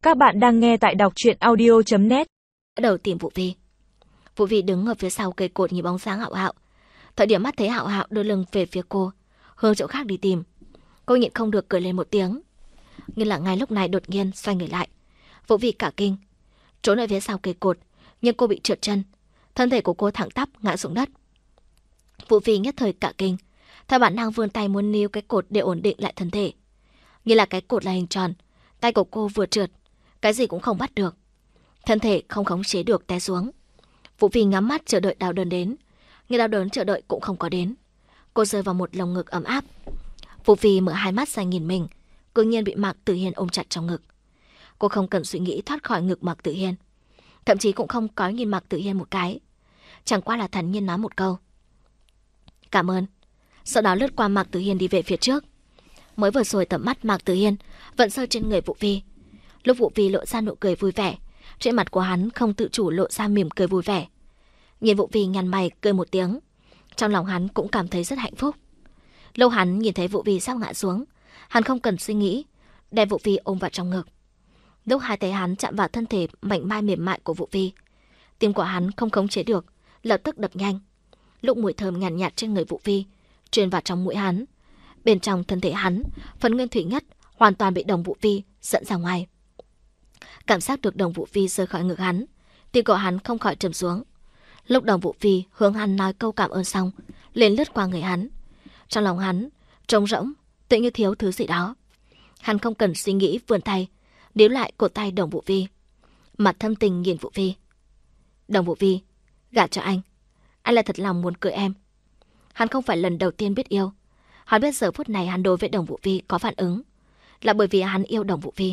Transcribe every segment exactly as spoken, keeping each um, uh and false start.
Các bạn đang nghe tại đọc truyện audio chấm net. Bắt đầu tìm Vũ Vi. Vũ Vi đứng ở phía sau cây cột nhìn bóng dáng Hạo Hạo. Thời điểm mắt thấy Hạo Hạo đưa lưng về phía cô, hướng chỗ khác đi tìm, cô nhịn không được cười lên một tiếng. Nhưng là ngay lúc này đột nhiên xoay người lại, Vũ Vi cả kinh, trốn ở phía sau cây cột, nhưng cô bị trượt chân, thân thể của cô thẳng tắp ngã xuống đất. Vũ Vi nhất thời cả kinh, theo bản năng vươn tay muốn níu cái cột để ổn định lại thân thể. Như là cái cột là hình tròn, tay của cô vừa trượt, cái gì cũng không bắt được, thân thể không khống chế được té xuống. Vũ Vi ngắm mắt chờ đợi đau đớn đến, nhưng đau đớn chờ đợi cũng không có đến. Cô rơi vào một lồng ngực ấm áp. Vũ Vi mở hai mắt ra nhìn mình, tự nhiên bị Mạc Tử Hiên ôm chặt trong ngực. Cô không cần suy nghĩ thoát khỏi ngực Mạc Tử Hiên, thậm chí cũng không có nhìn Mạc Tử Hiên một cái, chẳng qua là thản nhiên nói một câu cảm ơn, sau đó lướt qua Mạc Tử Hiên đi về phía trước. Mới vừa rồi tầm mắt Mạc Tử Hiên vẫn rơi trên người Vũ Vi. Lúc Vũ Vi lộ ra nụ cười vui vẻ, trên mặt của hắn không tự chủ lộ ra mỉm cười vui vẻ. Nhìn Vũ Vi nhăn mày cười một tiếng, trong lòng hắn cũng cảm thấy rất hạnh phúc. Lâu hắn nhìn thấy Vũ Vi sắp ngã xuống, hắn không cần suy nghĩ, đem Vũ Vi ôm vào trong ngực. Lúc hai tay hắn chạm vào thân thể mảnh mai mềm mại của Vũ Vi, tim của hắn không khống chế được, lập tức đập nhanh. Lúc mùi thơm nhàn nhạt, nhạt trên người Vũ Vi truyền vào trong mũi hắn, bên trong thân thể hắn, phần nguyên thủy nhất hoàn toàn bị đồng Vũ Vi dẫn ra ngoài. Cảm giác được đồng Vũ Vi rời khỏi ngực hắn, tim của hắn không khỏi trầm xuống. Lúc đồng Vũ Vi hướng hắn nói câu cảm ơn xong, liền lướt qua người hắn. Trong lòng hắn trống rỗng, tự như thiếu thứ gì đó. Hắn không cần suy nghĩ vươn tay, níu lại cổ tay đồng Vũ Vi, mặt thâm tình nhìn Vũ Vi. Đồng Vũ Vi, gả cho anh, anh là thật lòng muốn cưới em. Hắn không phải lần đầu tiên biết yêu. Hắn biết giờ phút này hắn đối với đồng Vũ Vi có phản ứng, là bởi vì hắn yêu đồng Vũ Vi.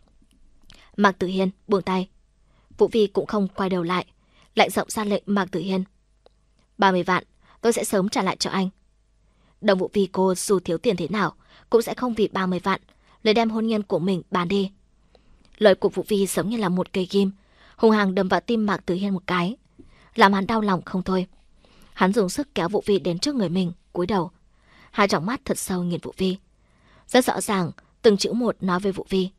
Mạc Tử Hiên buông tay. Vũ Vi cũng không quay đầu lại, lạnh giọng ra lệnh Mạc Tử Hiên. ba mươi vạn, tôi sẽ sớm trả lại cho anh. Đồng Vũ Vi cô dù thiếu tiền thế nào cũng sẽ không vì ba mươi vạn lấy đem hôn nhân của mình bán đi. Lời của Vũ Vi giống như là một cây ghim, hung hăng đâm vào tim Mạc Tử Hiên một cái, làm hắn đau lòng không thôi. Hắn dùng sức kéo Vũ Vi đến trước người mình, cúi đầu, hai tròng mắt thật sâu nhìn Vũ Vi, rất rõ ràng từng chữ một nói với Vũ Vi.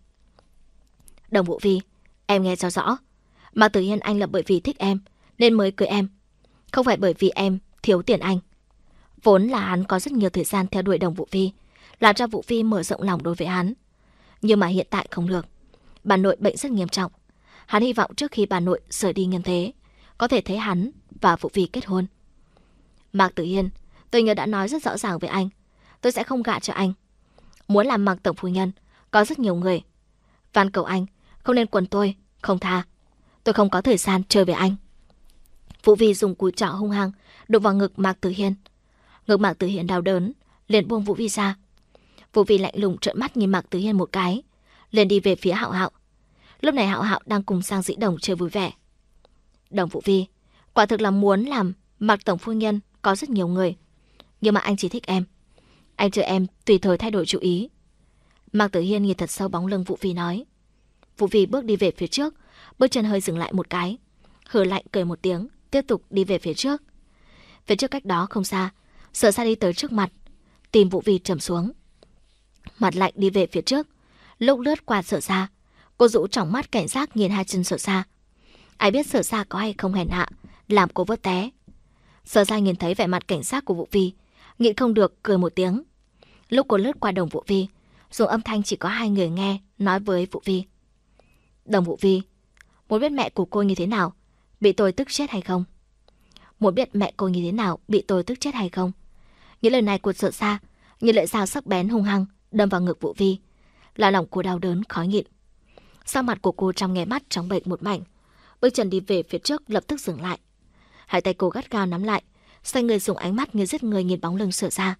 Đồng Vũ Vi, em nghe cho rõ, Mạc Tử Hiên anh là bởi vì thích em nên mới cưới em, không phải bởi vì em thiếu tiền anh. Vốn là hắn có rất nhiều thời gian theo đuổi đồng Vũ Vi, làm cho Vũ Vi mở rộng lòng đối với hắn. Nhưng mà hiện tại không được, bà nội bệnh rất nghiêm trọng. Hắn hy vọng trước khi bà nội rời đi nhân thế, có thể thấy hắn và Vũ Vi kết hôn. Mạc Tử Hiên, tôi nhớ đã nói rất rõ ràng với anh, tôi sẽ không gả cho anh. Muốn làm Mạc tổng phu nhân có rất nhiều người, van cầu anh không nên quấn tôi, không tha. Tôi không có thời gian chơi với anh. Vũ Vi dùng cùi trỏ hung hăng đụng vào ngực Mạc Tử Hiên. Ngực Mạc Tử Hiên đau đớn, liền buông Vũ Vi ra. Vũ Vi lạnh lùng trợn mắt nhìn Mạc Tử Hiên một cái, liền đi về phía Hạo Hạo. Lúc này Hạo Hạo đang cùng Giang Dĩ Đồng chơi vui vẻ. Đồng Vũ Vi, quả thực là muốn làm Mạc tổng phu nhân có rất nhiều người, nhưng mà anh chỉ thích em. Anh chờ em tùy thời thay đổi chủ ý. Mạc Tử Hiên nhìn thật sâu bóng lưng Vũ Vi nói. Vũ Vi bước đi về phía trước, bước chân hơi dừng lại một cái, hừ lạnh cười một tiếng, tiếp tục đi về phía trước. Phía trước cách đó không xa, Sở Sa đi tới trước mặt, tìm Vũ Vi trầm xuống. Mặt lạnh đi về phía trước, lúc lướt qua Sở Sa, cô rũ tròng mắt cảnh giác nhìn hai chân Sở Sa. Ai biết Sở Sa có hay không hèn hạ, làm cô vấp té. Sở Sa nhìn thấy vẻ mặt cảnh giác của Vũ Vi, nhịn không được cười một tiếng. Lúc cô lướt qua đồng Vũ Vi, dùng âm thanh chỉ có hai người nghe, nói với Vũ Vi. Đồng Vũ Vi, muốn biết mẹ của cô như thế nào, bị tôi tức chết hay không? Muốn biết mẹ cô như thế nào, bị tôi tức chết hay không? Những lời này của Sở Sa như lưỡi dao sắc bén hung hăng đâm vào ngực Vũ Vi, là lòng cô đau đớn khó nhịn. Sắc mặt của cô trong nghe mắt trắng bệch một mảnh, bước chân đi về phía trước lập tức dừng lại. Hai tay cô gắt gao nắm lại, xoay người dùng ánh mắt như giết người nhìn bóng lưng Sở Sa.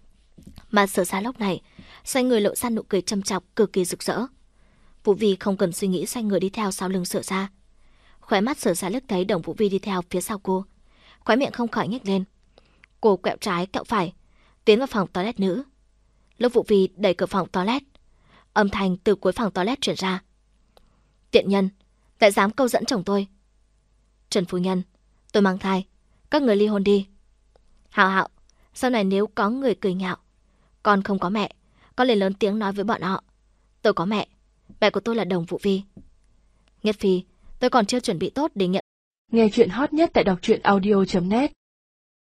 Mà Sở Sa lúc này xoay người lộ ra nụ cười châm chọc cực kỳ rực rỡ. Vũ Vi không cần suy nghĩ xoay người đi theo sau lưng Sở Sa. Khóe mắt Sở Sa liếc thấy đồng Vũ Vi đi theo phía sau cô, khóe miệng không khỏi nhếch lên. Cô quẹo trái quẹo phải tiến vào phòng toilet nữ. Lúc Vũ Vi đẩy cửa phòng toilet, âm thanh từ cuối phòng toilet truyền ra. Tiện nhân, lại dám câu dẫn chồng tôi. Trần phu nhân, tôi mang thai, các người ly hôn đi. Hạo Hạo, sau này nếu có người cười nhạo, con không có mẹ, con liền lớn tiếng nói với bọn họ. Tôi có mẹ, Mẹ của tôi là Đồng Vũ Vi. Nhất Phi, tôi còn chưa chuẩn bị tốt để nhận. Nghe chuyện hot nhất tại đọc truyện audio chấm net.